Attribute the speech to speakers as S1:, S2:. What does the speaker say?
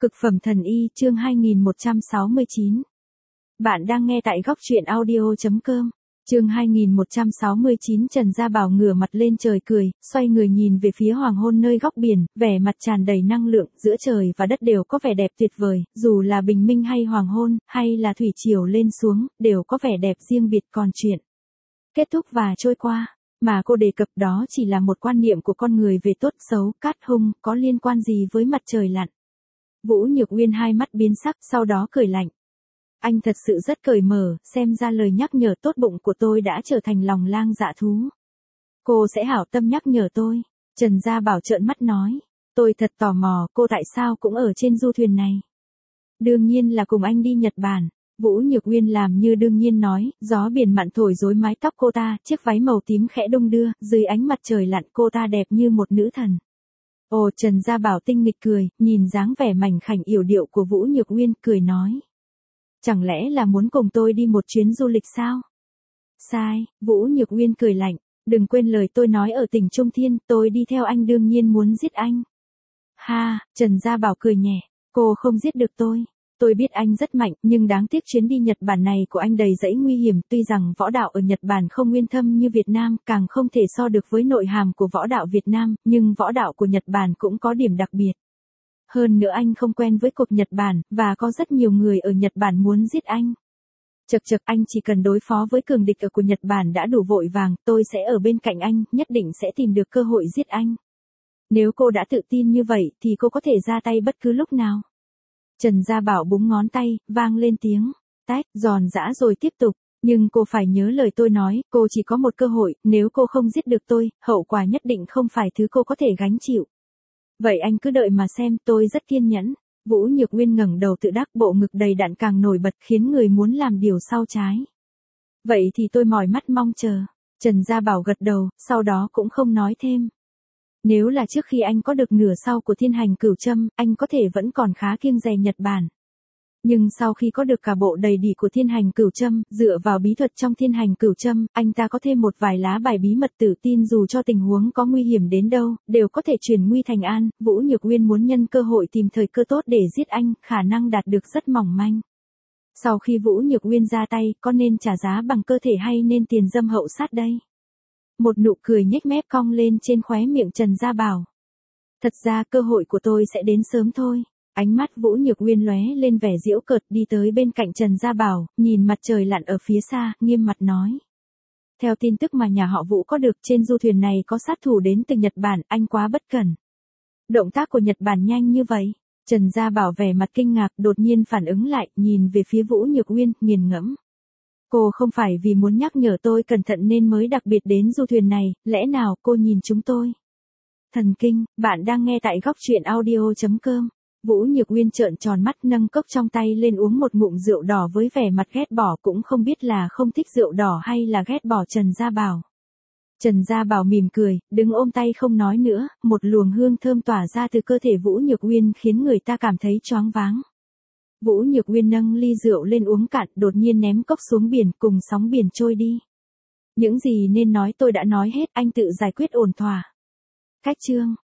S1: Cực phẩm thần y chương 2169. Bạn đang nghe tại góc truyện audio.com. Chương 2169. Trần Gia Bảo ngửa mặt lên trời cười, xoay người nhìn về phía hoàng hôn nơi góc biển, vẻ mặt tràn đầy năng lượng, giữa trời và đất đều có vẻ đẹp tuyệt vời, dù là bình minh hay hoàng hôn, hay là thủy triều lên xuống, đều có vẻ đẹp riêng biệt. Còn chuyện kết thúc và trôi qua mà cô đề cập đó chỉ là một quan niệm của con người về tốt xấu, cát hung, có liên quan gì với mặt trời lặn. Vũ Nhược Uyên hai mắt biến sắc, sau đó cười lạnh. Anh thật sự rất cởi mở, xem ra lời nhắc nhở tốt bụng của tôi đã trở thành lòng lang dạ thú. Cô sẽ hảo tâm nhắc nhở tôi. Trần Gia Bảo trợn mắt nói. Tôi thật tò mò, cô tại sao cũng ở trên du thuyền này? Đương nhiên là cùng anh đi Nhật Bản. Vũ Nhược Uyên làm như đương nhiên nói, gió biển mặn thổi rối mái tóc cô ta, chiếc váy màu tím khẽ đung đưa, dưới ánh mặt trời lặn cô ta đẹp như một nữ thần. Ồ, Trần Gia Bảo tinh nghịch cười, nhìn dáng vẻ mảnh khảnh yểu điệu của Vũ Nhược Uyên, cười nói. Chẳng lẽ là muốn cùng tôi đi một chuyến du lịch sao? Sai, Vũ Nhược Uyên cười lạnh, đừng quên lời tôi nói ở tỉnh Trung Thiên, tôi đi theo anh đương nhiên muốn giết anh. Ha, Trần Gia Bảo cười nhẹ, cô không giết được tôi. Tôi biết anh rất mạnh, nhưng đáng tiếc chuyến đi Nhật Bản này của anh đầy dẫy nguy hiểm, tuy rằng võ đạo ở Nhật Bản không nguyên thâm như Việt Nam, càng không thể so được với nội hàm của võ đạo Việt Nam, nhưng võ đạo của Nhật Bản cũng có điểm đặc biệt. Hơn nữa anh không quen với cuộc Nhật Bản, và có rất nhiều người ở Nhật Bản muốn giết anh. Chậc chậc, anh chỉ cần đối phó với cường địch ở của Nhật Bản đã đủ vội vàng, tôi sẽ ở bên cạnh anh, nhất định sẽ tìm được cơ hội giết anh. Nếu cô đã tự tin như vậy, thì cô có thể ra tay bất cứ lúc nào. Trần Gia Bảo búng ngón tay, vang lên tiếng tách, giòn giã rồi tiếp tục. Nhưng cô phải nhớ lời tôi nói, cô chỉ có một cơ hội, nếu cô không giết được tôi, hậu quả nhất định không phải thứ cô có thể gánh chịu. Vậy anh cứ đợi mà xem, tôi rất kiên nhẫn. Vũ Nhược Uyên ngẩng đầu tự đắc, bộ ngực đầy đặn càng nổi bật khiến người muốn làm điều sau trái. Vậy thì tôi mỏi mắt mong chờ. Trần Gia Bảo gật đầu, sau đó cũng không nói thêm. Nếu là trước khi anh có được nửa sau của thiên hành cửu châm, anh có thể vẫn còn khá kiêng dè Nhật Bản. Nhưng sau khi có được cả bộ đầy đỉ của thiên hành cửu châm, dựa vào bí thuật trong thiên hành cửu châm, anh ta có thêm một vài lá bài bí mật tự tin dù cho tình huống có nguy hiểm đến đâu, đều có thể chuyển nguy thành an. Vũ Nhược Uyên muốn nhân cơ hội tìm thời cơ tốt để giết anh, khả năng đạt được rất mỏng manh. Sau khi Vũ Nhược Uyên ra tay, có nên trả giá bằng cơ thể hay nên tiền dâm hậu sát đây? Một nụ cười nhếch mép cong lên trên khóe miệng Trần Gia Bảo. Thật ra cơ hội của tôi sẽ đến sớm thôi. Ánh mắt Vũ Nhược Uyên lóe lên vẻ giễu cợt, đi tới bên cạnh Trần Gia Bảo, nhìn mặt trời lặn ở phía xa, nghiêm mặt nói. Theo tin tức mà nhà họ Vũ có được, trên du thuyền này có sát thủ đến từ Nhật Bản, anh quá bất cẩn. Động tác của Nhật Bản nhanh như vậy. Trần Gia Bảo vẻ mặt kinh ngạc, đột nhiên phản ứng lại, nhìn về phía Vũ Nhược Uyên, nghiền ngẫm. Cô không phải vì muốn nhắc nhở tôi cẩn thận nên mới đặc biệt đến du thuyền này, lẽ nào cô nhìn chúng tôi? Thần kinh, bạn đang nghe tại góc truyện audio.com. Vũ Nhược Uyên trợn tròn mắt, nâng cốc trong tay lên uống một ngụm rượu đỏ với vẻ mặt ghét bỏ, cũng không biết là không thích rượu đỏ hay là ghét bỏ Trần Gia Bảo. Trần Gia Bảo mỉm cười, đứng ôm tay không nói nữa, một luồng hương thơm tỏa ra từ cơ thể Vũ Nhược Uyên khiến người ta cảm thấy choáng váng. Vũ Nhược Uyên nâng ly rượu lên uống cạn, đột nhiên ném cốc xuống biển, cùng sóng biển trôi đi. Những gì nên nói tôi đã nói hết, anh tự giải quyết ổn thỏa. Cách chương